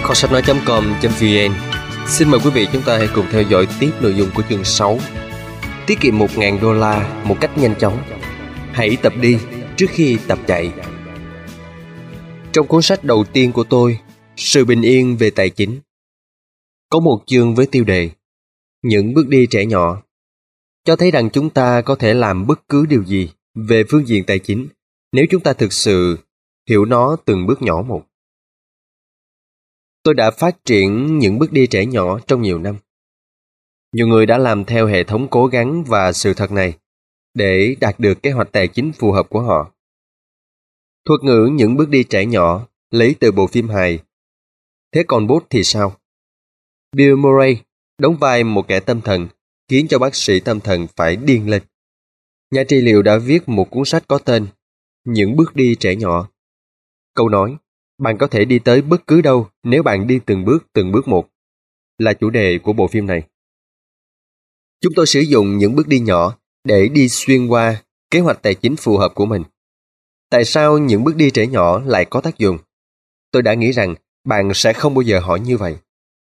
Kho sách nói.com.vn. Xin mời quý vị chúng ta hãy cùng theo dõi tiếp nội dung của chương 6. Tiết kiệm $1.000 một cách nhanh chóng. Hãy tập đi trước khi tập chạy. Trong cuốn sách đầu tiên của tôi, Sự bình yên về tài chính, có một chương với tiêu đề Những bước đi trẻ nhỏ, cho thấy rằng chúng ta có thể làm bất cứ điều gì về phương diện tài chính nếu chúng ta thực sự hiểu nó từng bước nhỏ một. Tôi đã phát triển những bước đi trẻ nhỏ trong nhiều năm. Nhiều người đã làm theo hệ thống cố gắng và sự thật này để đạt được kế hoạch tài chính phù hợp của họ. Thuật ngữ những bước đi trẻ nhỏ lấy từ bộ phim hài Thế còn Bốt thì sao? Bill Murray đóng vai một kẻ tâm thần khiến cho bác sĩ tâm thần phải điên lên. Nhà trị liệu đã viết một cuốn sách có tên Những bước đi trẻ nhỏ. Câu nói bạn có thể đi tới bất cứ đâu nếu bạn đi từng bước một là chủ đề của bộ phim này. Chúng tôi sử dụng những bước đi nhỏ để đi xuyên qua kế hoạch tài chính phù hợp của mình. Tại sao những bước đi trẻ nhỏ lại có tác dụng? Tôi đã nghĩ rằng bạn sẽ không bao giờ hỏi như vậy.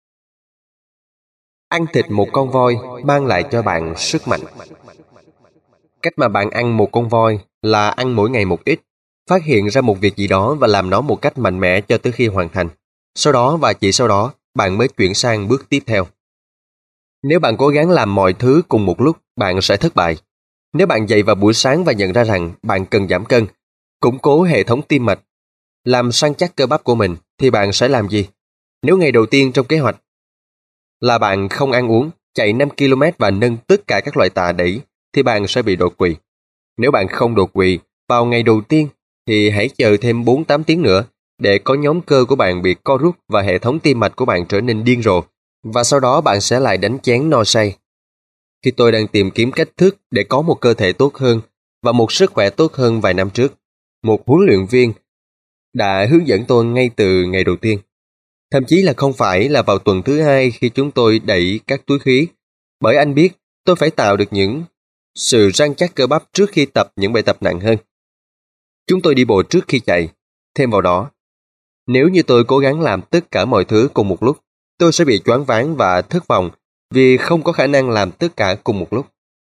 Ăn thịt một con voi mang lại cho bạn sức mạnh. Cách mà bạn ăn một con voi là ăn mỗi ngày một ít, phát hiện ra một việc gì đó và làm nó một cách mạnh mẽ cho tới khi hoàn thành. Sau đó và chỉ sau đó, bạn mới chuyển sang bước tiếp theo. Nếu bạn cố gắng làm mọi thứ cùng một lúc, bạn sẽ thất bại. Nếu bạn dậy vào buổi sáng và nhận ra rằng bạn cần giảm cân, củng cố hệ thống tim mạch, làm săn chắc cơ bắp của mình, thì bạn sẽ làm gì? Nếu ngày đầu tiên trong kế hoạch là bạn không ăn uống, chạy 5 km và nâng tất cả các loại tạ đẩy, thì bạn sẽ bị đột quỵ. Nếu bạn không đột quỵ vào ngày đầu tiên, thì hãy chờ thêm 4-8 tiếng nữa để có nhóm cơ của bạn bị co rút và hệ thống tim mạch của bạn trở nên điên rồ, và sau đó bạn sẽ lại đánh chén no say. Khi tôi đang tìm kiếm cách thức để có một cơ thể tốt hơn và một sức khỏe tốt hơn vài năm trước, một huấn luyện viên đã hướng dẫn tôi ngay từ ngày đầu tiên. Thậm chí là không phải là vào tuần thứ 2 khi chúng tôi đẩy các túi khí, bởi anh biết tôi phải tạo được những sự rắn chắc cơ bắp trước khi tập những bài tập nặng hơn. Chúng tôi đi bộ trước khi chạy. Thêm vào đó, nếu như tôi cố gắng làm tất cả mọi thứ cùng một lúc, tôi sẽ bị choáng váng và thất vọng vì không có khả năng làm tất cả cùng một lúc.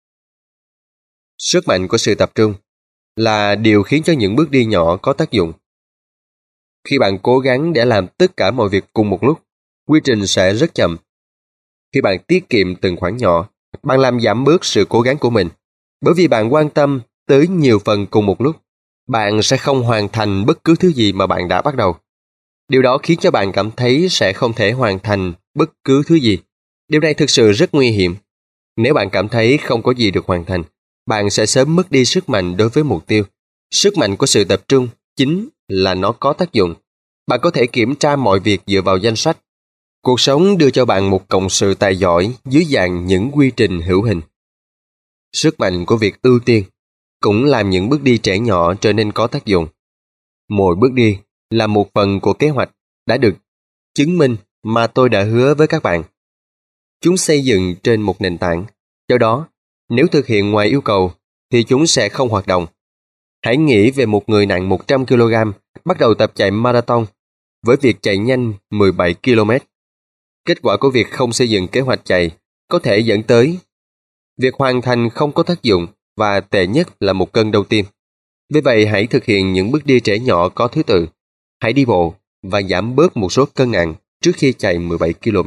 Sức mạnh của sự tập trung là điều khiến cho những bước đi nhỏ có tác dụng. Khi bạn cố gắng để làm tất cả mọi việc cùng một lúc, quy trình sẽ rất chậm. Khi bạn tiết kiệm từng khoản nhỏ, bạn làm giảm bớt sự cố gắng của mình. Bởi vì bạn quan tâm tới nhiều phần cùng một lúc, bạn sẽ không hoàn thành bất cứ thứ gì mà bạn đã bắt đầu. Điều đó khiến cho bạn cảm thấy sẽ không thể hoàn thành bất cứ thứ gì. Điều này thực sự rất nguy hiểm. Nếu bạn cảm thấy không có gì được hoàn thành, bạn sẽ sớm mất đi sức mạnh đối với mục tiêu. Sức mạnh của sự tập trung chính là nó có tác dụng. Bạn có thể kiểm tra mọi việc dựa vào danh sách. Cuộc sống đưa cho bạn một cộng sự tài giỏi dưới dạng những quy trình hữu hình. Sức mạnh của việc ưu tiên cũng làm những bước đi trẻ nhỏ trở nên có tác dụng. Mỗi bước đi là một phần của kế hoạch đã được chứng minh mà tôi đã hứa với các bạn. Chúng xây dựng trên một nền tảng. Do đó, nếu thực hiện ngoài yêu cầu thì chúng sẽ không hoạt động. Hãy nghĩ về một người nặng 100 kg bắt đầu tập chạy marathon với việc chạy nhanh 17 km. Kết quả của việc không xây dựng kế hoạch chạy có thể dẫn tới việc hoàn thành không có tác dụng và tệ nhất là một cơn đau tim. Vì vậy hãy thực hiện những bước đi trẻ nhỏ có thứ tự. Hãy đi bộ và giảm bớt một số cân nặng trước khi chạy 17 km.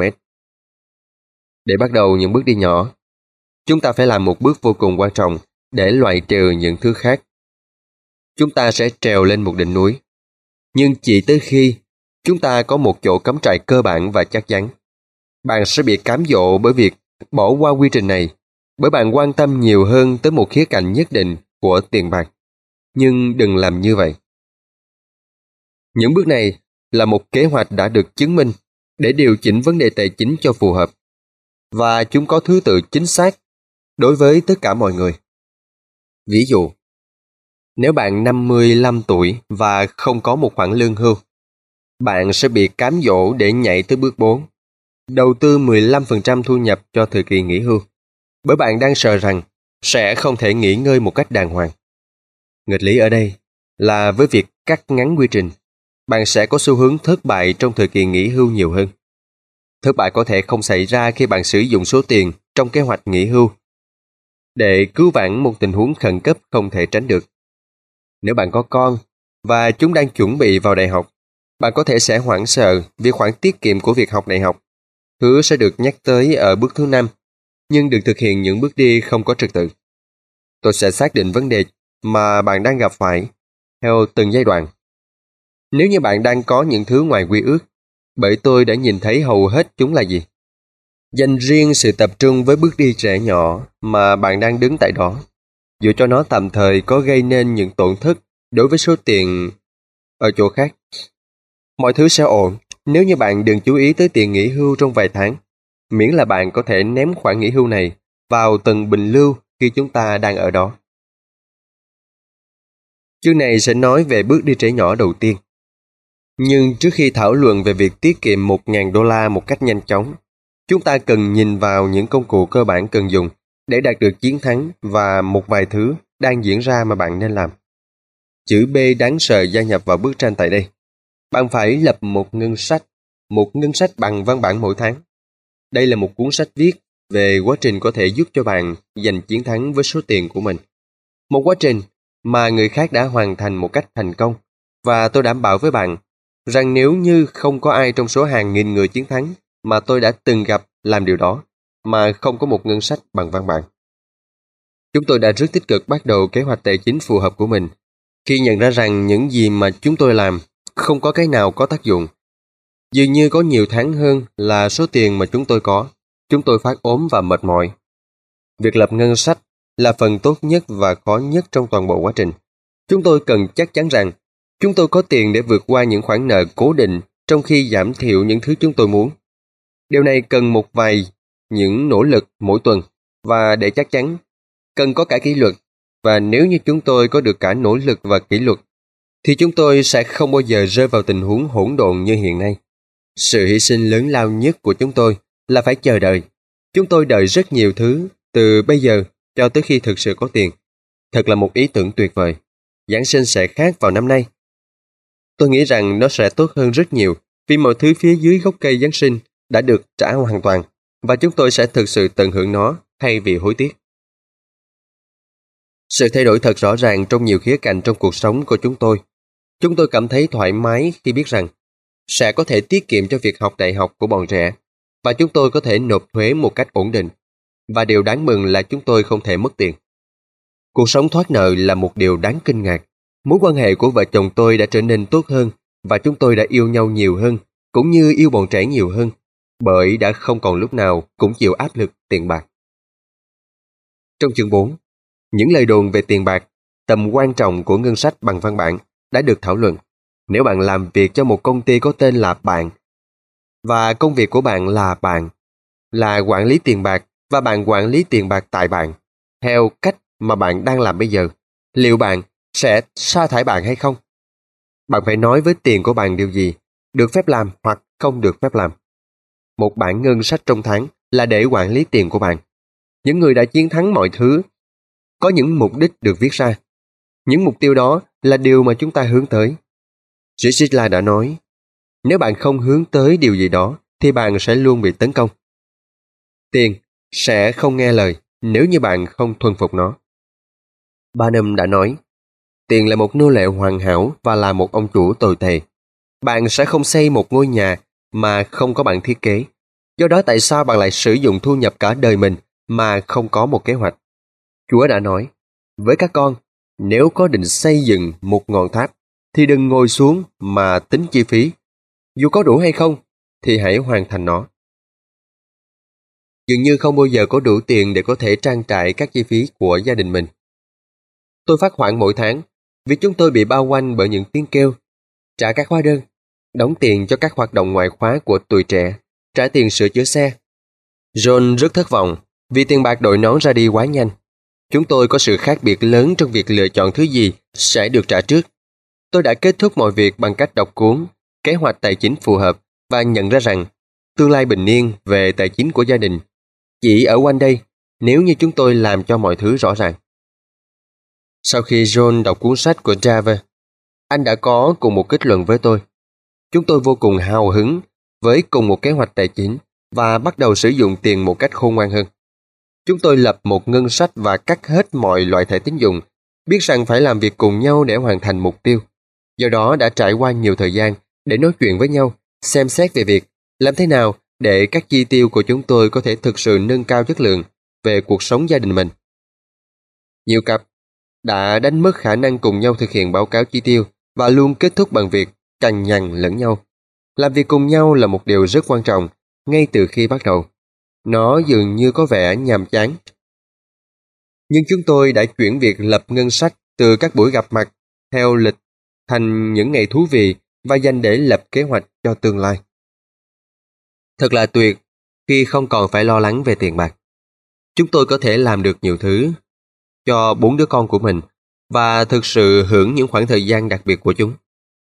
Để bắt đầu những bước đi nhỏ, chúng ta phải làm một bước vô cùng quan trọng để loại trừ những thứ khác. Chúng ta sẽ trèo lên một đỉnh núi, nhưng chỉ tới khi chúng ta có một chỗ cắm trại cơ bản và chắc chắn. Bạn sẽ bị cám dỗ bởi việc bỏ qua quy trình này, bởi bạn quan tâm nhiều hơn tới một khía cạnh nhất định của tiền bạc. Nhưng đừng làm như vậy. Những bước này là một kế hoạch đã được chứng minh để điều chỉnh vấn đề tài chính cho phù hợp, và chúng có thứ tự chính xác đối với tất cả mọi người. Ví dụ, nếu bạn 55 tuổi và không có một khoản lương hưu, bạn sẽ bị cám dỗ để nhảy tới bước 4, đầu tư 15% thu nhập cho thời kỳ nghỉ hưu, bởi bạn đang sợ rằng sẽ không thể nghỉ ngơi một cách đàng hoàng. Nghịch lý ở đây là với việc cắt ngắn quy trình, bạn sẽ có xu hướng thất bại trong thời kỳ nghỉ hưu nhiều hơn. Thất bại có thể không xảy ra khi bạn sử dụng số tiền trong kế hoạch nghỉ hưu để cứu vãn một tình huống khẩn cấp không thể tránh được. Nếu bạn có con và chúng đang chuẩn bị vào đại học, bạn có thể sẽ hoảng sợ vì khoản tiết kiệm của việc học đại học. Hứa sẽ được nhắc tới ở bước thứ 5, nhưng được thực hiện những bước đi không có trật tự. Tôi sẽ xác định vấn đề mà bạn đang gặp phải theo từng giai đoạn. Nếu như bạn đang có những thứ ngoài quy ước, bởi tôi đã nhìn thấy hầu hết chúng là gì? Dành riêng sự tập trung với bước đi trẻ nhỏ mà bạn đang đứng tại đó, dù cho nó tạm thời có gây nên những tổn thất đối với số tiền ở chỗ khác. Mọi thứ sẽ ổn nếu như bạn đừng chú ý tới tiền nghỉ hưu trong vài tháng, miễn là bạn có thể ném khoản nghỉ hưu này vào tầng bình lưu khi chúng ta đang ở đó. Chương này sẽ nói về bước đi trẻ nhỏ đầu tiên. Nhưng trước khi thảo luận về việc tiết kiệm $1.000 một cách nhanh chóng, chúng ta cần nhìn vào những công cụ cơ bản cần dùng để đạt được chiến thắng và một vài thứ đang diễn ra mà bạn nên làm. Chữ B đáng sợ gia nhập vào bức tranh tại đây. Bạn phải lập một ngân sách bằng văn bản mỗi tháng. Đây là một cuốn sách viết về quá trình có thể giúp cho bạn giành chiến thắng với số tiền của mình. Một quá trình mà người khác đã hoàn thành một cách thành công, và tôi đảm bảo với bạn rằng nếu như không có ai trong số hàng nghìn người chiến thắng mà tôi đã từng gặp làm điều đó, mà không có một ngân sách bằng văn bản. Chúng tôi đã rất tích cực bắt đầu kế hoạch tài chính phù hợp của mình, khi nhận ra rằng những gì mà chúng tôi làm không có cái nào có tác dụng. Dường như có nhiều tháng hơn là số tiền mà chúng tôi phát ốm và mệt mỏi. Việc lập ngân sách là phần tốt nhất và khó nhất trong toàn bộ quá trình. Chúng tôi cần chắc chắn rằng chúng tôi có tiền để vượt qua những khoản nợ cố định trong khi giảm thiểu những thứ chúng tôi muốn. Điều này cần một vài những nỗ lực mỗi tuần, và để chắc chắn, cần có cả kỷ luật. Và nếu như chúng tôi có được cả nỗ lực và kỷ luật, thì chúng tôi sẽ không bao giờ rơi vào tình huống hỗn độn như hiện nay. Sự hy sinh lớn lao nhất của chúng tôi là phải chờ đợi. Chúng tôi đợi rất nhiều thứ từ bây giờ cho tới khi thực sự có tiền. Thật là một ý tưởng tuyệt vời. Giáng sinh sẽ khác vào năm nay. Tôi nghĩ rằng nó sẽ tốt hơn rất nhiều vì mọi thứ phía dưới gốc cây Giáng sinh đã được trả hoàn toàn, và chúng tôi sẽ thực sự tận hưởng nó thay vì hối tiếc. Sự thay đổi thật rõ ràng trong nhiều khía cạnh trong cuộc sống của chúng tôi. Chúng tôi cảm thấy thoải mái khi biết rằng sẽ có thể tiết kiệm cho việc học đại học của bọn trẻ, và chúng tôi có thể nộp thuế một cách ổn định. Và điều đáng mừng là chúng tôi không thể mất tiền. Cuộc sống thoát nợ là một điều đáng kinh ngạc. Mối quan hệ của vợ chồng tôi đã trở nên tốt hơn, và chúng tôi đã yêu nhau nhiều hơn, cũng như yêu bọn trẻ nhiều hơn, bởi đã không còn lúc nào cũng chịu áp lực tiền bạc. Trong chương 4, những lời đồn về tiền bạc, tầm quan trọng của ngân sách bằng văn bản đã được thảo luận. Nếu bạn làm việc cho một công ty có tên là Bạn, và công việc của bạn là quản lý tiền bạc, và bạn quản lý tiền bạc tại bạn, theo cách mà bạn đang làm bây giờ, liệu bạn sẽ sa thải bạn hay không? Bạn phải nói với tiền của bạn điều gì được phép làm hoặc không được phép làm. Một bản ngân sách trong tháng là để quản lý tiền của bạn. Những người đã chiến thắng mọi thứ có những mục đích được viết ra. Những mục tiêu đó là điều mà chúng ta hướng tới. Gisela đã nói, nếu bạn không hướng tới điều gì đó thì bạn sẽ luôn bị tấn công. Tiền sẽ không nghe lời nếu như bạn không thuần phục nó. Barnum đã nói, tiền là một nô lệ hoàn hảo và là một ông chủ tồi tệ. Bạn sẽ không xây một ngôi nhà mà không có bản thiết kế. Do đó tại sao bạn lại sử dụng thu nhập cả đời mình mà không có một kế hoạch? Chúa đã nói, với các con, nếu có định xây dựng một ngọn tháp, thì đừng ngồi xuống mà tính chi phí. Dù có đủ hay không, thì hãy hoàn thành nó. Dường như không bao giờ có đủ tiền để có thể trang trải các chi phí của gia đình mình. Tôi phát khoản mỗi tháng vì chúng tôi bị bao quanh bởi những tiếng kêu, trả các hóa đơn, đóng tiền cho các hoạt động ngoại khóa của tuổi trẻ, trả tiền sửa chữa xe. John rất thất vọng vì tiền bạc đội nón ra đi quá nhanh. Chúng tôi có sự khác biệt lớn trong việc lựa chọn thứ gì sẽ được trả trước. Tôi đã kết thúc mọi việc bằng cách đọc cuốn Kế hoạch tài chính phù hợp và nhận ra rằng tương lai bình yên về tài chính của gia đình chỉ ở quanh đây nếu như chúng tôi làm cho mọi thứ rõ ràng. Sau khi John đọc cuốn sách của Java, anh đã có cùng một kết luận với tôi. Chúng tôi vô cùng hào hứng với cùng một kế hoạch tài chính và bắt đầu sử dụng tiền một cách khôn ngoan hơn. Chúng tôi lập một ngân sách và cắt hết mọi loại thẻ tín dụng, biết rằng phải làm việc cùng nhau để hoàn thành mục tiêu. Do đó đã trải qua nhiều thời gian để nói chuyện với nhau, xem xét về việc làm thế nào để các chi tiêu của chúng tôi có thể thực sự nâng cao chất lượng về cuộc sống gia đình mình. Nhiều cặp đã đánh mất khả năng cùng nhau thực hiện báo cáo chi tiêu và luôn kết thúc bằng việc cằn nhằn lẫn nhau. Làm việc cùng nhau là một điều rất quan trọng ngay từ khi bắt đầu. Nó dường như có vẻ nhàm chán. Nhưng chúng tôi đã chuyển việc lập ngân sách từ các buổi gặp mặt theo lịch thành những ngày thú vị và dành để lập kế hoạch cho tương lai. Thật là tuyệt khi không còn phải lo lắng về tiền bạc. Chúng tôi có thể làm được nhiều thứ cho 4 đứa con của mình và thực sự hưởng những khoảng thời gian đặc biệt của chúng.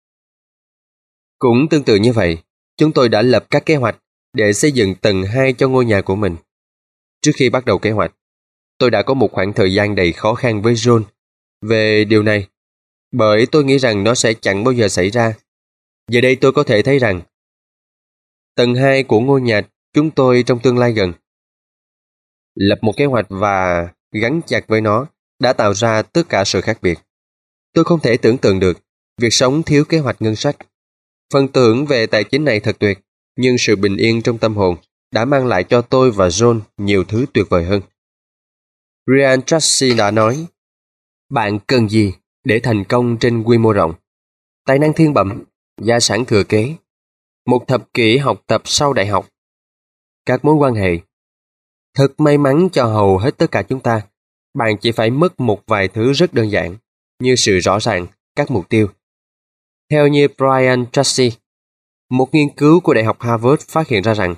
Cũng tương tự như vậy, chúng tôi đã lập các kế hoạch để xây dựng tầng 2 cho ngôi nhà của mình. Trước khi bắt đầu kế hoạch, tôi đã có một khoảng thời gian đầy khó khăn với John về điều này, bởi tôi nghĩ rằng nó sẽ chẳng bao giờ xảy ra. Giờ đây tôi có thể thấy rằng tầng 2 của ngôi nhà chúng tôi trong tương lai gần. Lập một kế hoạch và gắn chặt với nó đã tạo ra tất cả sự khác biệt. Tôi không thể tưởng tượng được việc sống thiếu kế hoạch ngân sách. Phần tưởng về tài chính này thật tuyệt, nhưng sự bình yên trong tâm hồn đã mang lại cho tôi và John nhiều thứ tuyệt vời hơn. Brian Tracy đã nói, bạn cần gì để thành công trên quy mô rộng? Tài năng thiên bẩm, gia sản thừa kế, một thập kỷ học tập sau đại học, các mối quan hệ. Thật may mắn cho hầu hết tất cả chúng ta, bạn chỉ phải mất một vài thứ rất đơn giản, như sự rõ ràng, các mục tiêu. Theo như Brian Tracy, một nghiên cứu của Đại học Harvard phát hiện ra rằng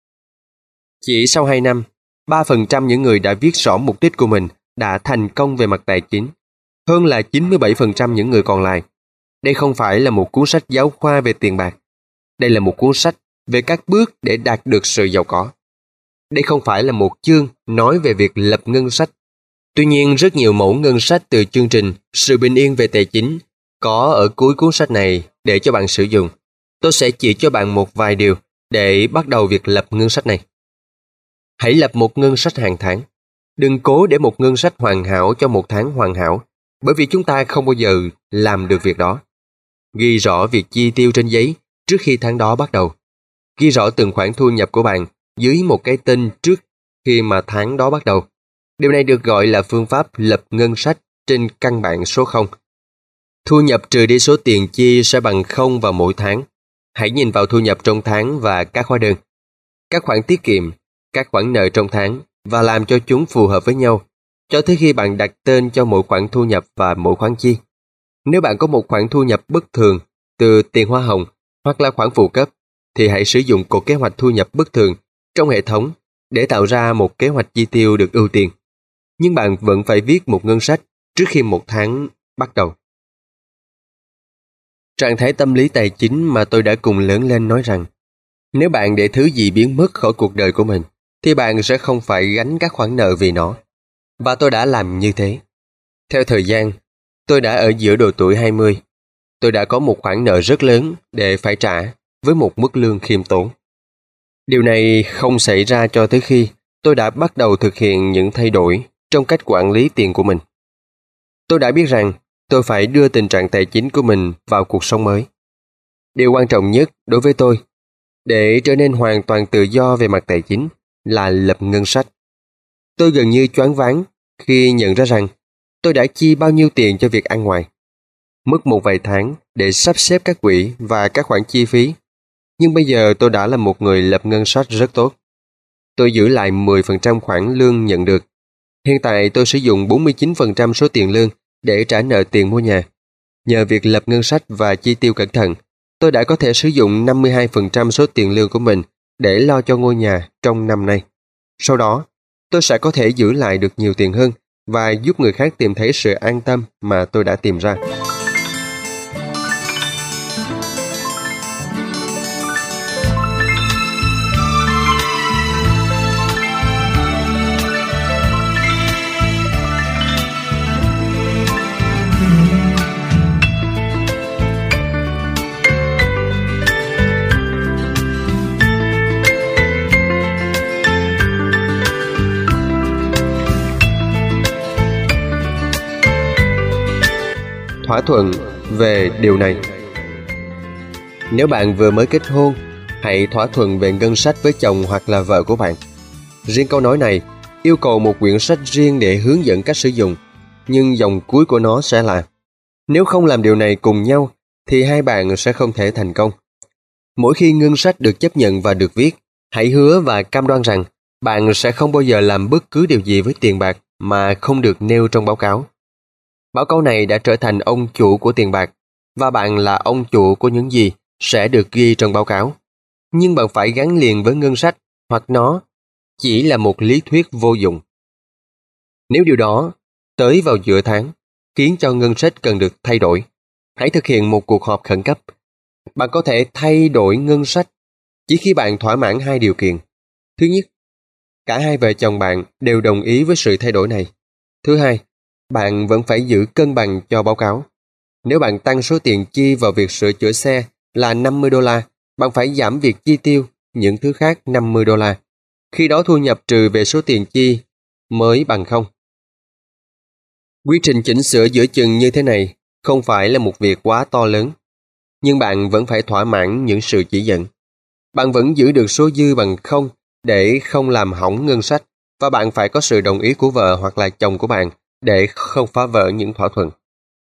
chỉ sau 2 năm, 3% những người đã viết rõ mục đích của mình đã thành công về mặt tài chính, hơn là 97% những người còn lại. Đây không phải là một cuốn sách giáo khoa về tiền bạc. Đây là một cuốn sách về các bước để đạt được sự giàu có. Đây không phải là một chương nói về việc lập ngân sách. Tuy nhiên, rất nhiều mẫu ngân sách từ chương trình Sự bình yên về tài chính có ở cuối cuốn sách này để cho bạn sử dụng. Tôi sẽ chỉ cho bạn một vài điều để bắt đầu việc lập ngân sách này. Hãy lập một ngân sách hàng tháng. Đừng cố để một ngân sách hoàn hảo cho một tháng hoàn hảo, bởi vì chúng ta không bao giờ làm được việc đó. Ghi rõ việc chi tiêu trên giấy trước khi tháng đó bắt đầu. Ghi rõ từng khoản thu nhập của bạn dưới một cái tên trước khi mà tháng đó bắt đầu. Điều này được gọi là phương pháp lập ngân sách trên căn bản số 0. Thu nhập trừ đi số tiền chi sẽ bằng 0 vào mỗi tháng. Hãy nhìn vào thu nhập trong tháng và các hóa đơn, các khoản tiết kiệm, các khoản nợ trong tháng và làm cho chúng phù hợp với nhau, cho tới khi bạn đặt tên cho mỗi khoản thu nhập và mỗi khoản chi. Nếu bạn có một khoản thu nhập bất thường từ tiền hoa hồng hoặc là khoản phụ cấp, thì hãy sử dụng cột kế hoạch thu nhập bất thường trong hệ thống để tạo ra một kế hoạch chi tiêu được ưu tiên. Nhưng bạn vẫn phải viết một ngân sách trước khi một tháng bắt đầu. Trạng thái tâm lý tài chính mà tôi đã cùng lớn lên nói rằng, nếu bạn để thứ gì biến mất khỏi cuộc đời của mình, thì bạn sẽ không phải gánh các khoản nợ vì nó. Và tôi đã làm như thế. Theo thời gian, tôi đã ở giữa độ tuổi 20. Tôi đã có một khoản nợ rất lớn để phải trả với một mức lương khiêm tốn. Điều này không xảy ra cho tới khi tôi đã bắt đầu thực hiện những thay đổi trong cách quản lý tiền của mình. Tôi đã biết rằng tôi phải đưa tình trạng tài chính của mình vào cuộc sống mới. Điều quan trọng nhất đối với tôi để trở nên hoàn toàn tự do về mặt tài chính là lập ngân sách. Tôi gần như choáng váng khi nhận ra rằng tôi đã chi bao nhiêu tiền cho việc ăn ngoài. Mất một vài tháng để sắp xếp các quỹ và các khoản chi phí. Nhưng bây giờ tôi đã là một người lập ngân sách rất tốt. Tôi giữ lại 10% khoản lương nhận được. Hiện tại tôi sử dụng 49% số tiền lương để trả nợ tiền mua nhà. Nhờ việc lập ngân sách và chi tiêu cẩn thận, tôi đã có thể sử dụng 52% số tiền lương của mình để lo cho ngôi nhà trong năm nay. Sau đó, tôi sẽ có thể giữ lại được nhiều tiền hơn và giúp người khác tìm thấy sự an tâm mà tôi đã tìm ra. thỏa thuận về điều này. Nếu bạn vừa mới kết hôn, hãy thỏa thuận về ngân sách với chồng hoặc là vợ của bạn. Riêng câu nói này yêu cầu một quyển sách riêng để hướng dẫn cách sử dụng, nhưng dòng cuối của nó sẽ là: nếu không làm điều này cùng nhau, thì hai bạn sẽ không thể thành công. Mỗi khi ngân sách được chấp nhận và được viết, hãy hứa và cam đoan rằng bạn sẽ không bao giờ làm bất cứ điều gì với tiền bạc mà không được nêu trong báo cáo. Báo cáo này đã trở thành ông chủ của tiền bạc, và bạn là ông chủ của những gì sẽ được ghi trong báo cáo. Nhưng bạn phải gắn liền với ngân sách, hoặc nó chỉ là một lý thuyết vô dụng. Nếu điều đó tới vào giữa tháng khiến cho ngân sách cần được thay đổi, hãy thực hiện một cuộc họp khẩn cấp. Bạn có thể thay đổi ngân sách chỉ khi bạn thỏa mãn hai điều kiện. Thứ nhất, cả hai vợ chồng bạn đều đồng ý với sự thay đổi này. Thứ hai, bạn vẫn phải giữ cân bằng cho báo cáo. Nếu bạn tăng số tiền chi vào việc sửa chữa xe là $50, bạn phải giảm việc chi tiêu những thứ khác $50. Khi đó thu nhập trừ về số tiền chi mới bằng không. Quy trình chỉnh sửa giữa chừng như thế này không phải là một việc quá to lớn, nhưng bạn vẫn phải thỏa mãn những sự chỉ dẫn. Bạn vẫn giữ được số dư bằng không để không làm hỏng ngân sách, và bạn phải có sự đồng ý của vợ hoặc là chồng của bạn để không phá vỡ những thỏa thuận.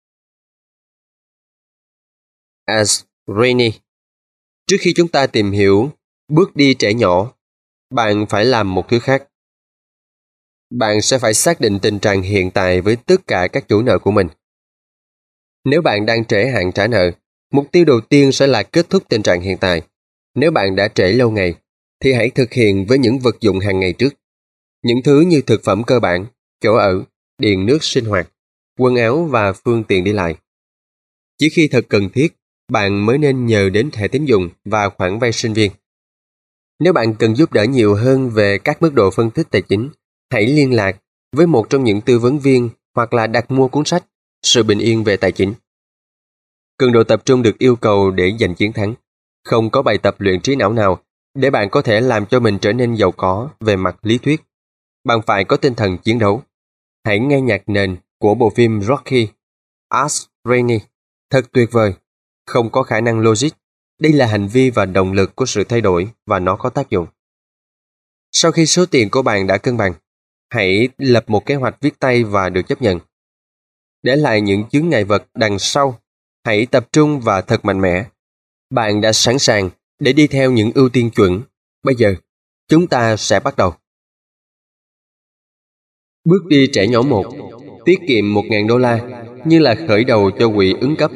As Rainey. Trước khi chúng ta tìm hiểu bước đi trẻ nhỏ, bạn phải làm một thứ khác. Bạn sẽ phải xác định tình trạng hiện tại với tất cả các chủ nợ của mình. Nếu bạn đang trễ hạn trả nợ, mục tiêu đầu tiên sẽ là kết thúc tình trạng hiện tại. Nếu bạn đã trễ lâu ngày, thì hãy thực hiện với những vật dụng hàng ngày trước. Những thứ như thực phẩm cơ bản, chỗ ở, điện nước sinh hoạt, quần áo và phương tiện đi lại. Chỉ khi thật cần thiết, bạn mới nên nhờ đến thẻ tín dụng và khoản vay sinh viên. Nếu bạn cần giúp đỡ nhiều hơn về các mức độ phân tích tài chính, hãy liên lạc với một trong những tư vấn viên hoặc là đặt mua cuốn sách Sự bình yên về tài chính. Cường độ tập trung được yêu cầu để giành chiến thắng. Không có bài tập luyện trí não nào để bạn có thể làm cho mình trở nên giàu có về mặt lý thuyết. Bạn phải có tinh thần chiến đấu. Hãy nghe nhạc nền của bộ phim Rocky. Ask Rainey. Thật tuyệt vời. Không có khả năng logic. Đây là hành vi và động lực của sự thay đổi, và nó có tác dụng. Sau khi số tiền của bạn đã cân bằng, hãy lập một kế hoạch viết tay và được chấp nhận. Để lại những chướng ngại vật đằng sau, hãy tập trung và thật mạnh mẽ. Bạn đã sẵn sàng để đi theo những ưu tiên chuẩn. Bây giờ, chúng ta sẽ bắt đầu. Bước đi trẻ nhỏ 1. Tiết kiệm $1.000 như là khởi đầu cho quỹ ứng cấp.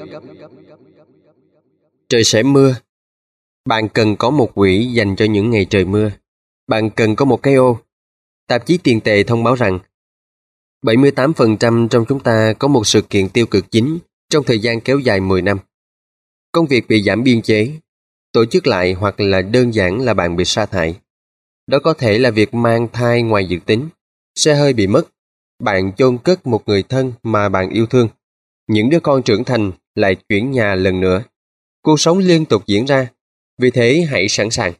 Trời sẽ mưa. Bạn cần có một quỹ dành cho những ngày trời mưa. Bạn cần có một cái ô. Tạp chí tiền tệ thông báo rằng 78% trong chúng ta có một sự kiện tiêu cực chính trong thời gian kéo dài 10 năm. Công việc bị giảm biên chế, tổ chức lại, hoặc là đơn giản là bạn bị sa thải. Đó có thể là việc mang thai ngoài dự tính, xe hơi bị mất, bạn chôn cất một người thân mà bạn yêu thương, những đứa con trưởng thành lại chuyển nhà lần nữa. Cuộc sống liên tục diễn ra, vì thế hãy sẵn sàng.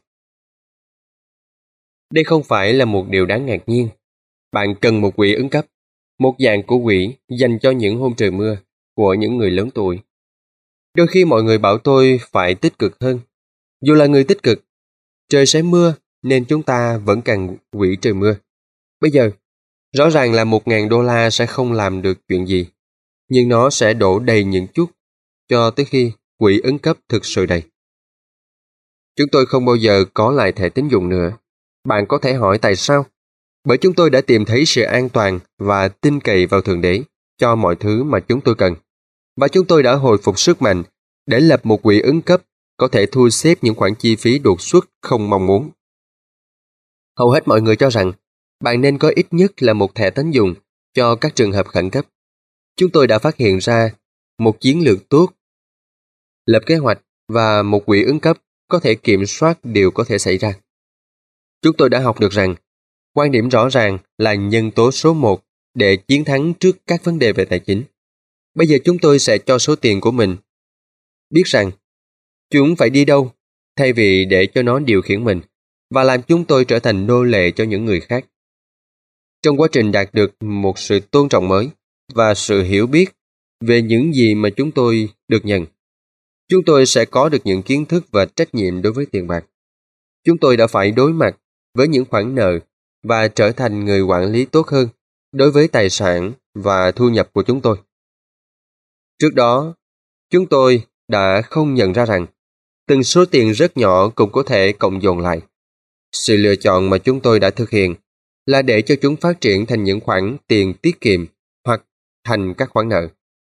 Đây không phải là một điều đáng ngạc nhiên. Bạn cần một quỹ ứng cấp, một dạng của quỹ dành cho những hôm trời mưa của những người lớn tuổi. Đôi khi mọi người bảo tôi phải tích cực hơn. Dù là người tích cực, trời sẽ mưa nên chúng ta vẫn cần quỹ trời mưa. Bây giờ, rõ ràng là $1.000 sẽ không làm được chuyện gì, nhưng nó sẽ đổ đầy những chút cho tới khi quỹ ứng cấp thực sự đầy. Chúng tôi không bao giờ có lại thẻ tín dụng nữa. Bạn có thể hỏi tại sao? Bởi chúng tôi đã tìm thấy sự an toàn và tin cậy vào Thượng Đế cho mọi thứ mà chúng tôi cần. Và chúng tôi đã hồi phục sức mạnh để lập một quỹ ứng cấp có thể thu xếp những khoản chi phí đột xuất không mong muốn. Hầu hết mọi người cho rằng bạn nên có ít nhất là một thẻ tín dụng cho các trường hợp khẩn cấp. Chúng tôi đã phát hiện ra một chiến lược tốt, lập kế hoạch và một quỹ ứng cấp có thể kiểm soát điều có thể xảy ra. Chúng tôi đã học được rằng quan điểm rõ ràng là nhân tố số 1 để chiến thắng trước các vấn đề về tài chính. Bây giờ chúng tôi sẽ cho số tiền của mình biết rằng chúng phải đi đâu, thay vì để cho nó điều khiển mình và làm chúng tôi trở thành nô lệ cho những người khác. Trong quá trình đạt được một sự tôn trọng mới và sự hiểu biết, về những gì mà chúng tôi được nhận. Chúng tôi sẽ có được những kiến thức và trách nhiệm đối với tiền bạc. Chúng tôi đã phải đối mặt với những khoản nợ và trở thành người quản lý tốt hơn đối với tài sản và thu nhập của chúng tôi. Trước đó, chúng tôi đã không nhận ra rằng từng số tiền rất nhỏ cũng có thể cộng dồn lại. Sự lựa chọn mà chúng tôi đã thực hiện là để cho chúng phát triển thành những khoản tiền tiết kiệm hoặc thành các khoản nợ.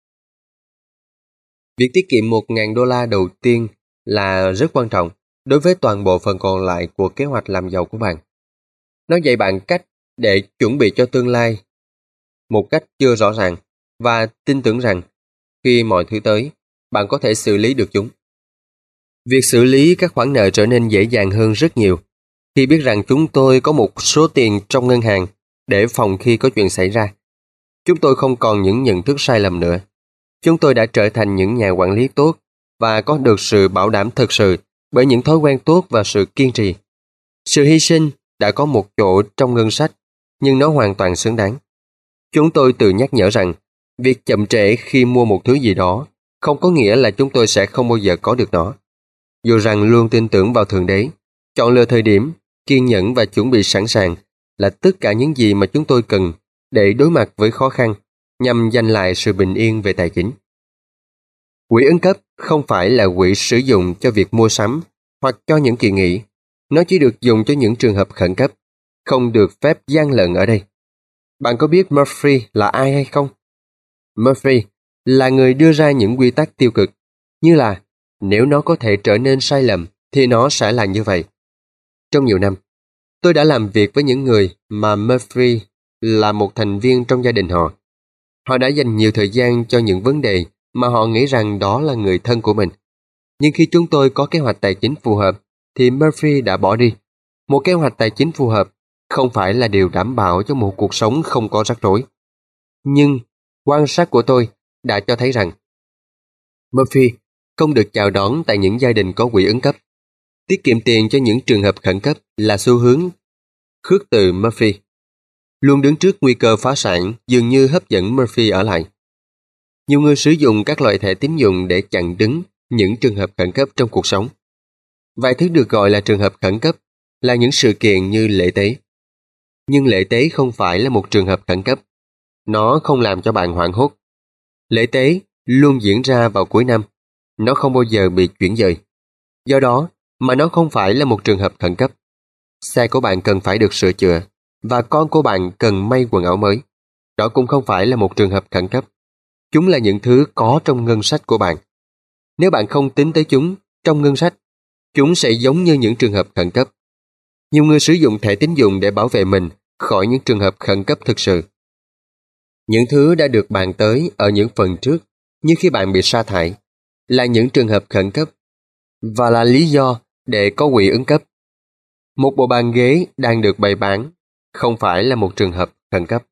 Việc tiết kiệm $1.000 đầu tiên là rất quan trọng đối với toàn bộ phần còn lại của kế hoạch làm giàu của bạn. Nó dạy bạn cách để chuẩn bị cho tương lai một cách chưa rõ ràng và tin tưởng rằng khi mọi thứ tới, bạn có thể xử lý được chúng. Việc xử lý các khoản nợ trở nên dễ dàng hơn rất nhiều khi biết rằng chúng tôi có một số tiền trong ngân hàng để phòng khi có chuyện xảy ra. Chúng tôi không còn những nhận thức sai lầm nữa. Chúng tôi đã trở thành những nhà quản lý tốt và có được sự bảo đảm thực sự bởi những thói quen tốt và sự kiên trì. Sự hy sinh đã có một chỗ trong ngân sách, nhưng nó hoàn toàn xứng đáng. Chúng tôi tự nhắc nhở rằng việc chậm trễ khi mua một thứ gì đó không có nghĩa là chúng tôi sẽ không bao giờ có được nó. Dù rằng luôn tin tưởng vào Thượng Đế, chọn lựa thời điểm, kiên nhẫn và chuẩn bị sẵn sàng là tất cả những gì mà chúng tôi cần để đối mặt với khó khăn nhằm giành lại sự bình yên về tài chính. Quỹ ứng cấp không phải là quỹ sử dụng cho việc mua sắm hoặc cho những kỳ nghỉ. Nó chỉ được dùng cho những trường hợp khẩn cấp, không được phép gian lận ở đây. Bạn có biết Murphy là ai hay không? Murphy là người đưa ra những quy tắc tiêu cực, như là nếu nó có thể trở nên sai lầm thì nó sẽ là như vậy. Trong nhiều năm, tôi đã làm việc với những người mà Murphy là một thành viên trong gia đình họ. Họ đã dành nhiều thời gian cho những vấn đề mà họ nghĩ rằng đó là người thân của mình. Nhưng khi chúng tôi có kế hoạch tài chính phù hợp, thì Murphy đã bỏ đi. Một kế hoạch tài chính phù hợp không phải là điều đảm bảo cho một cuộc sống không có rắc rối. Nhưng quan sát của tôi đã cho thấy rằng Murphy không được chào đón tại những gia đình có quỹ ứng cấp. Tiết kiệm tiền cho những trường hợp khẩn cấp là xu hướng khước từ Murphy. Luôn đứng trước nguy cơ phá sản dường như hấp dẫn Murphy ở lại. Nhiều người sử dụng các loại thẻ tín dụng để chặn đứng những trường hợp khẩn cấp trong cuộc sống. Vài thứ được gọi là trường hợp khẩn cấp là những sự kiện như lễ tế. Nhưng lễ tế không phải là một trường hợp khẩn cấp. Nó không làm cho bạn hoảng hốt. Lễ tế luôn diễn ra vào cuối năm. Nó không bao giờ bị chuyển dời. Do đó mà nó không phải là một trường hợp khẩn cấp. Xe của bạn cần phải được sửa chữa và con của bạn cần may quần áo mới. Đó cũng không phải là một trường hợp khẩn cấp. Chúng là những thứ có trong ngân sách của bạn. Nếu bạn không tính tới chúng trong ngân sách, chúng sẽ giống như những trường hợp khẩn cấp. Nhiều người sử dụng thẻ tín dụng để bảo vệ mình khỏi những trường hợp khẩn cấp thực sự. Những thứ đã được bàn tới ở những phần trước, như khi bạn bị sa thải, là những trường hợp khẩn cấp và là lý do để có quỹ ứng cấp. Một bộ bàn ghế đang được bày bán không phải là một trường hợp khẩn cấp.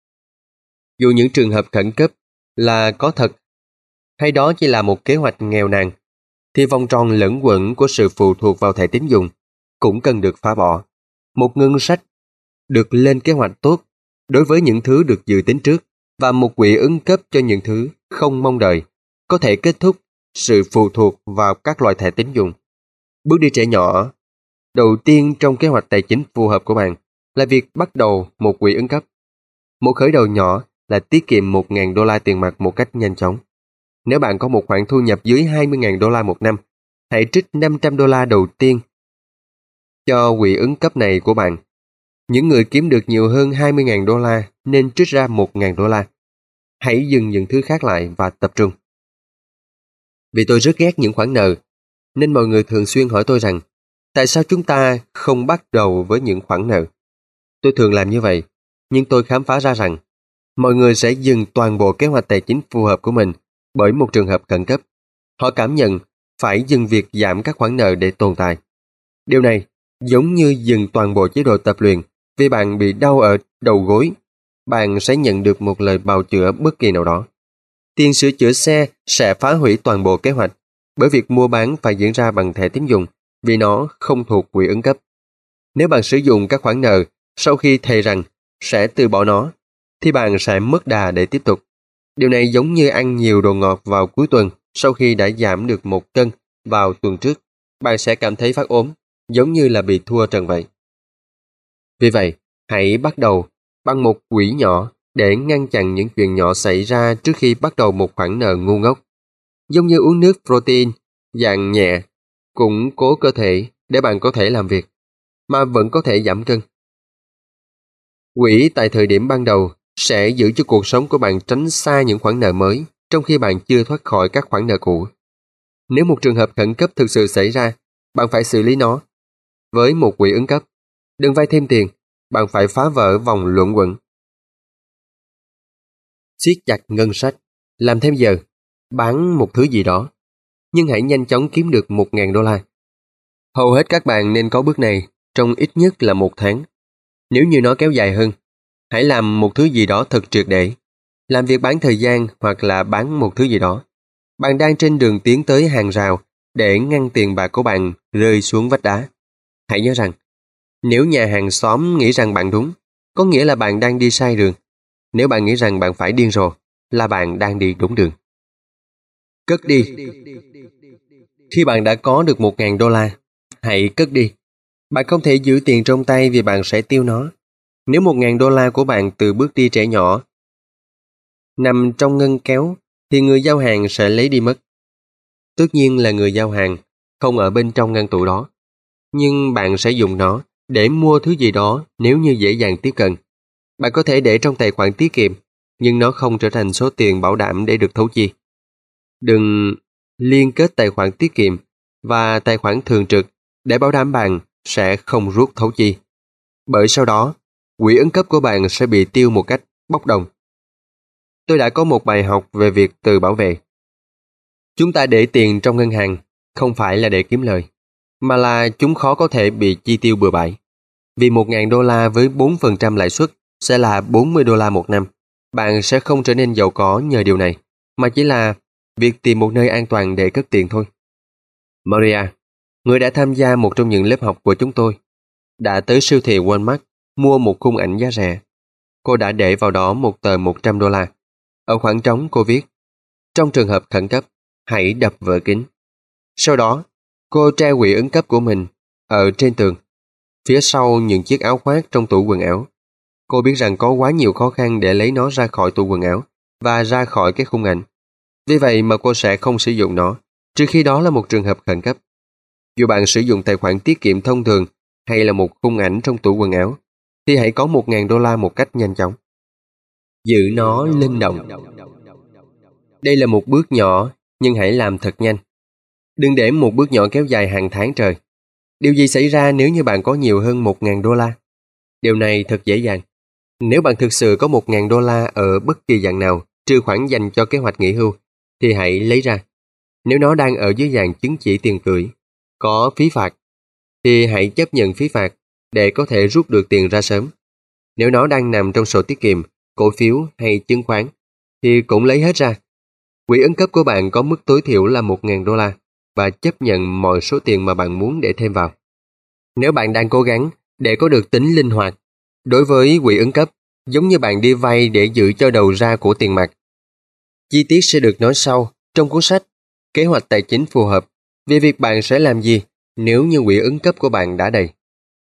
Dù những trường hợp khẩn cấp là có thật hay đó chỉ là một kế hoạch nghèo nàn, thì vòng tròn lẫn quẩn của sự phụ thuộc vào thẻ tín dụng cũng cần được phá bỏ. Một ngân sách được lên kế hoạch tốt đối với những thứ được dự tính trước và một quỹ ứng cấp cho những thứ không mong đợi có thể kết thúc sự phụ thuộc vào các loại thẻ tín dụng. Bước đi trẻ nhỏ đầu tiên trong kế hoạch tài chính phù hợp của bạn là việc bắt đầu một quỹ ứng cấp. Một khởi đầu nhỏ là tiết kiệm $1.000 tiền mặt một cách nhanh chóng. Nếu bạn có một khoản thu nhập dưới $20.000 một năm, hãy trích $500 đầu tiên cho quỹ ứng cấp này của bạn. Những người kiếm được nhiều hơn $20.000 nên trích ra $1.000. Hãy dừng những thứ khác lại và tập trung. Vì tôi rất ghét những khoản nợ, nên mọi người thường xuyên hỏi tôi rằng tại sao chúng ta không bắt đầu với những khoản nợ. Tôi thường làm như vậy, nhưng tôi khám phá ra rằng mọi người sẽ dừng toàn bộ kế hoạch tài chính phù hợp của mình bởi một trường hợp khẩn cấp. Họ cảm nhận phải dừng việc giảm các khoản nợ để tồn tại. Điều này giống như dừng toàn bộ chế độ tập luyện vì bạn bị đau ở đầu gối. Bạn sẽ nhận được một lời bào chữa bất kỳ nào đó. Tiền sửa chữa xe sẽ phá hủy toàn bộ kế hoạch bởi việc mua bán phải diễn ra bằng thẻ tín dụng vì nó không thuộc quỹ ứng cấp. Nếu bạn sử dụng các khoản nợ sau khi thề rằng sẽ từ bỏ nó, thì bạn sẽ mất đà để tiếp tục. Điều này giống như ăn nhiều đồ ngọt vào cuối tuần sau khi đã giảm được 1 cân vào tuần trước. Bạn sẽ cảm thấy phát ốm, giống như là bị thua trận vậy. Vì vậy, hãy bắt đầu bằng một quỹ nhỏ để ngăn chặn những chuyện nhỏ xảy ra trước khi bắt đầu một khoản nợ ngu ngốc. Giống như uống nước protein, dạng nhẹ, củng cố cơ thể để bạn có thể làm việc, mà vẫn có thể giảm cân. Quỹ tại thời điểm ban đầu sẽ giữ cho cuộc sống của bạn tránh xa những khoản nợ mới, trong khi bạn chưa thoát khỏi các khoản nợ cũ. Nếu một trường hợp khẩn cấp thực sự xảy ra, bạn phải xử lý nó. Với một quỹ ứng cấp, đừng vay thêm tiền, bạn phải phá vỡ vòng luẩn quẩn. Siết chặt ngân sách, làm thêm giờ, bán một thứ gì đó, nhưng hãy nhanh chóng kiếm được $1.000. Hầu hết các bạn nên có bước này trong ít nhất là 1 tháng. Nếu như nó kéo dài hơn, hãy làm một thứ gì đó thật triệt để. Làm việc bán thời gian hoặc là bán một thứ gì đó. Bạn đang trên đường tiến tới hàng rào để ngăn tiền bạc của bạn rơi xuống vách đá. Hãy nhớ rằng, nếu nhà hàng xóm nghĩ rằng bạn đúng, có nghĩa là bạn đang đi sai đường. Nếu bạn nghĩ rằng bạn phải điên rồ, là bạn đang đi đúng đường. Cất đi. Khi bạn đã có được $1.000, hãy cất đi. Bạn không thể giữ tiền trong tay vì bạn sẽ tiêu nó. Nếu $1.000 của bạn từ bước đi trẻ nhỏ nằm trong ngân kéo, thì người giao hàng sẽ lấy đi mất. Tất nhiên là người giao hàng không ở bên trong ngăn tủ đó, nhưng bạn sẽ dùng nó để mua thứ gì đó nếu như dễ dàng tiếp cận. Bạn có thể để trong tài khoản tiết kiệm, nhưng nó không trở thành số tiền bảo đảm để được thấu chi. Đừng liên kết tài khoản tiết kiệm và tài khoản thường trực để bảo đảm bạn sẽ không rút thấu chi. Bởi sau đó, quỹ ứng cấp của bạn sẽ bị tiêu một cách bốc đồng. Tôi đã có một bài học về việc tự bảo vệ. Chúng ta để tiền trong ngân hàng không phải là để kiếm lời, mà là chúng khó có thể bị chi tiêu bừa bãi. Vì $1.000 với 4% lãi suất sẽ là $40 một năm. Bạn sẽ không trở nên giàu có nhờ điều này, mà chỉ là việc tìm một nơi an toàn để cất tiền thôi. Maria, người đã tham gia một trong những lớp học của chúng tôi, đã tới siêu thị Walmart mua một khung ảnh giá rẻ. Cô đã để vào đó một tờ $100. Ở khoảng trống cô viết, trong trường hợp khẩn cấp, hãy đập vỡ kính. Sau đó, cô treo quỹ ứng cấp của mình ở trên tường, phía sau những chiếc áo khoác trong tủ quần áo. Cô biết rằng có quá nhiều khó khăn để lấy nó ra khỏi tủ quần áo và ra khỏi cái khung ảnh. Vì vậy mà cô sẽ không sử dụng nó, trừ khi đó là một trường hợp khẩn cấp. Dù bạn sử dụng tài khoản tiết kiệm thông thường hay là một khung ảnh trong tủ quần áo, thì hãy có $1.000 một cách nhanh chóng. Giữ nó linh động. Đây là một bước nhỏ, nhưng hãy làm thật nhanh. Đừng để một bước nhỏ kéo dài hàng tháng trời. Điều gì xảy ra nếu như bạn có nhiều hơn $1.000? Điều này thật dễ dàng. Nếu bạn thực sự có $1.000 ở bất kỳ dạng nào, trừ khoản dành cho kế hoạch nghỉ hưu, thì hãy lấy ra. Nếu nó đang ở dưới dạng chứng chỉ tiền gửi, có phí phạt, thì hãy chấp nhận phí phạt để có thể rút được tiền ra sớm. Nếu nó đang nằm trong sổ tiết kiệm, cổ phiếu hay chứng khoán, thì cũng lấy hết ra. Quỹ ứng cấp của bạn có mức tối thiểu là $1.000 và chấp nhận mọi số tiền mà bạn muốn để thêm vào. Nếu bạn đang cố gắng để có được tính linh hoạt, đối với quỹ ứng cấp, giống như bạn đi vay để giữ cho đầu ra của tiền mặt. Chi tiết sẽ được nói sau trong cuốn sách Kế hoạch tài chính phù hợp về việc bạn sẽ làm gì nếu như quỹ ứng cấp của bạn đã đầy.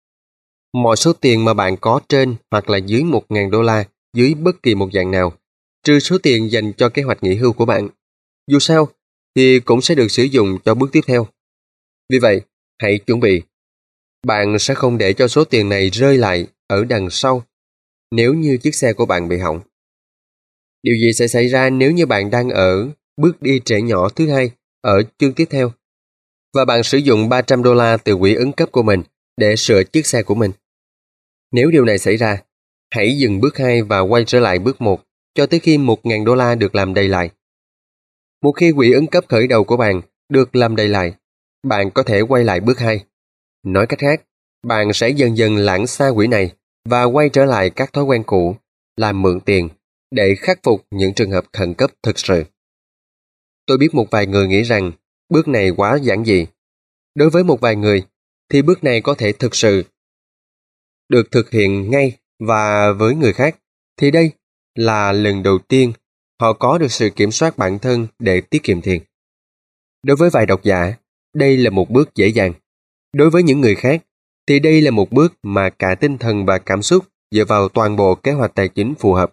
Mọi số tiền mà bạn có trên hoặc là dưới $1.000 dưới bất kỳ một dạng nào, trừ số tiền dành cho kế hoạch nghỉ hưu của bạn. Dù sao, thì cũng sẽ được sử dụng cho bước tiếp theo. Vì vậy, hãy chuẩn bị. Bạn sẽ không để cho số tiền này rơi lại ở đằng sau nếu như chiếc xe của bạn bị hỏng. Điều gì sẽ xảy ra nếu như bạn đang ở bước đi trẻ nhỏ thứ hai ở chương tiếp theo và bạn sử dụng $300 từ quỹ ứng cấp của mình để sửa chiếc xe của mình? Nếu điều này xảy ra, hãy dừng bước 2 và quay trở lại bước 1 cho tới khi $1.000 được làm đầy lại. Một khi quỹ ứng cấp khởi đầu của bạn được làm đầy lại, bạn có thể quay lại bước 2. Nói cách khác, bạn sẽ dần dần lãng xa quỹ này và quay trở lại các thói quen cũ, làm mượn tiền để khắc phục những trường hợp khẩn cấp thực sự. Tôi biết một vài người nghĩ rằng bước này quá giản dị. Đối với một vài người, thì bước này có thể thực sự được thực hiện ngay, và với người khác, thì đây là lần đầu tiên họ có được sự kiểm soát bản thân để tiết kiệm tiền. Đối với vài độc giả, đây là một bước dễ dàng. Đối với những người khác, thì đây là một bước mà cả tinh thần và cảm xúc dựa vào toàn bộ kế hoạch tài chính phù hợp.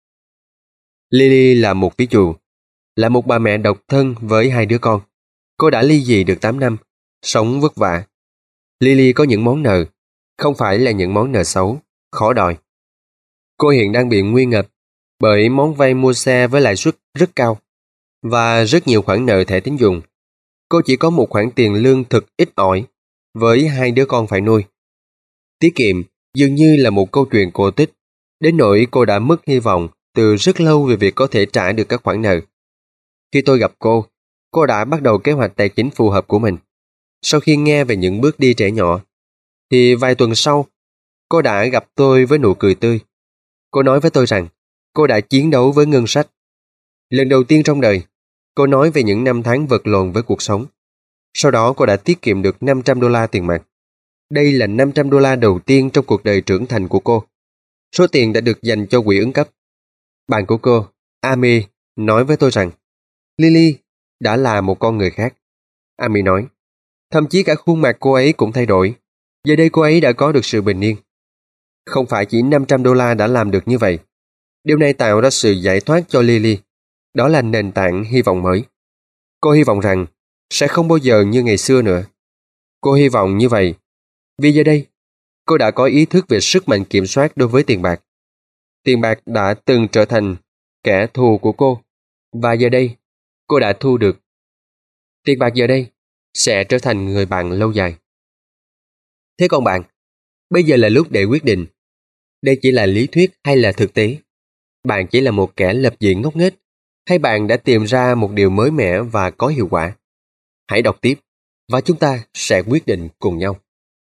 Lily là một ví dụ, là một bà mẹ độc thân với 2 đứa con. Cô đã ly dị được 8 năm, sống vất vả. Lily có những món nợ, không phải là những món nợ xấu, khó đòi. Cô hiện đang bị nguy ngập bởi món vay mua xe với lãi suất rất cao và rất nhiều khoản nợ thẻ tín dụng. Cô chỉ có một khoản tiền lương thực ít ỏi với 2 đứa con phải nuôi. Tiết kiệm dường như là một câu chuyện cổ tích, đến nỗi cô đã mất hy vọng từ rất lâu về việc có thể trả được các khoản nợ. Khi tôi gặp cô đã bắt đầu kế hoạch tài chính phù hợp của mình. Sau khi nghe về những bước đi trẻ nhỏ, thì vài tuần sau, cô đã gặp tôi với nụ cười tươi. Cô nói với tôi rằng cô đã chiến đấu với ngân sách. Lần đầu tiên trong đời, cô nói về những năm tháng vật lộn với cuộc sống. Sau đó cô đã tiết kiệm được $500 tiền mặt. Đây là $500 đầu tiên trong cuộc đời trưởng thành của cô. Số tiền đã được dành cho quỹ ứng cấp. Bạn của cô, Amy, nói với tôi rằng Lily đã là một con người khác. Amy nói, thậm chí cả khuôn mặt cô ấy cũng thay đổi. Giờ đây cô ấy đã có được sự bình yên. Không phải chỉ $500 đã làm được như vậy. Điều này tạo ra sự giải thoát cho Lily. Đó là nền tảng hy vọng mới. Cô hy vọng rằng sẽ không bao giờ như ngày xưa nữa. Cô hy vọng như vậy vì giờ đây cô đã có ý thức về sức mạnh kiểm soát đối với tiền bạc. Tiền bạc đã từng trở thành kẻ thù của cô, và giờ đây cô đã thu được. Tiền bạc giờ đây sẽ trở thành người bạn lâu dài. Thế còn bạn, bây giờ là lúc để quyết định. Đây chỉ là lý thuyết hay là thực tế? Bạn chỉ là một kẻ lập dị ngốc nghếch, hay bạn đã tìm ra một điều mới mẻ và có hiệu quả? Hãy đọc tiếp và chúng ta sẽ quyết định cùng nhau.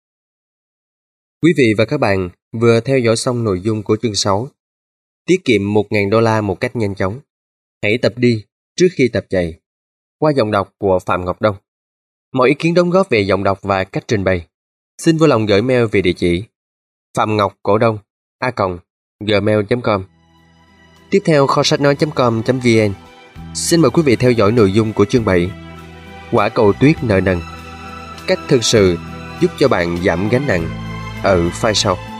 Quý vị và các bạn vừa theo dõi xong nội dung của chương 6. Tiết kiệm $1.000 một cách nhanh chóng. Hãy tập đi trước khi tập chạy. Qua giọng đọc của Phạm Ngọc Đông. Mọi ý kiến đóng góp về giọng đọc và cách trình bày, xin vui lòng gửi mail về địa chỉ phạm ngọc.cổ đông@gmail.com. Tiếp theo kho sách nói.com.vn. Xin mời quý vị theo dõi nội dung của chương 7. Quả cầu tuyết nợ nần. Cách thực sự giúp cho bạn giảm gánh nặng ở file sau.